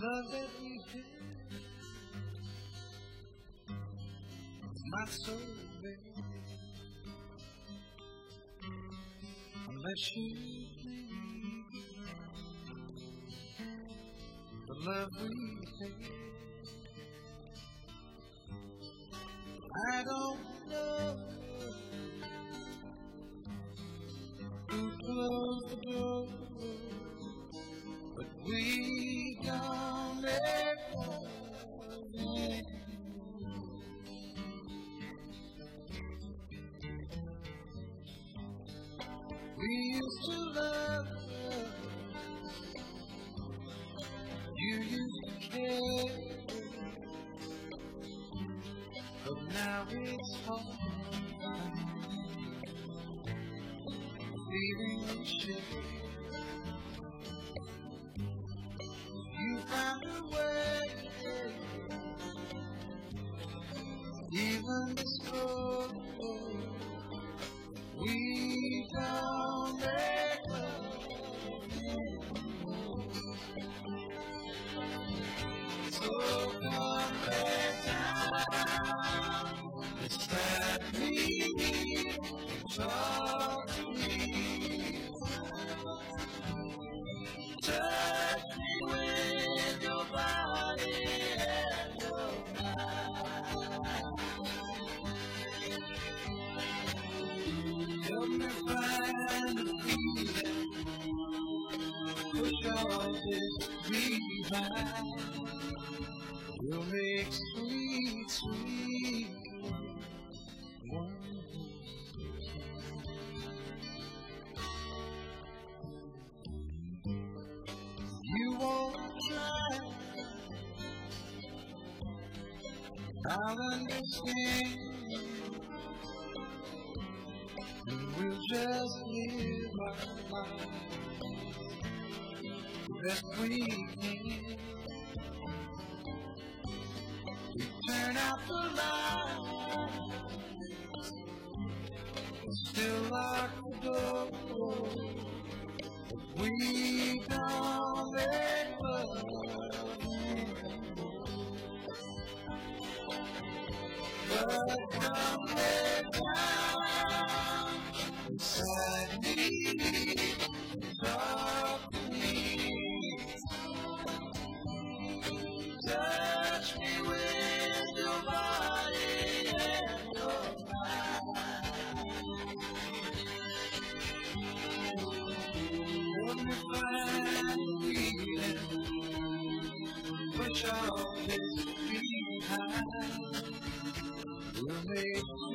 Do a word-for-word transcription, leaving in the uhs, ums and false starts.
love that you have, my soul, baby. Unless you believe the love we have, I don't know who closed the door, but we don't make love anymore. We used to love, you used to care, but now it's hard, feeling we share. You found a way, even this road, we don't make love anymore. So come back down, beside me, talk to me, touch me with your body and your mind. Help me find a feeling, push all this behind. We'll make sweet, sweet one. You won't try, I'll understand, and we'll just live our life the best we can. We turn out the lights, still lock the door, but we don't make love anymore. But come back down beside me, talk to me, touch me with your body and your mind. Let me find a feeling, push all this behind. We'll make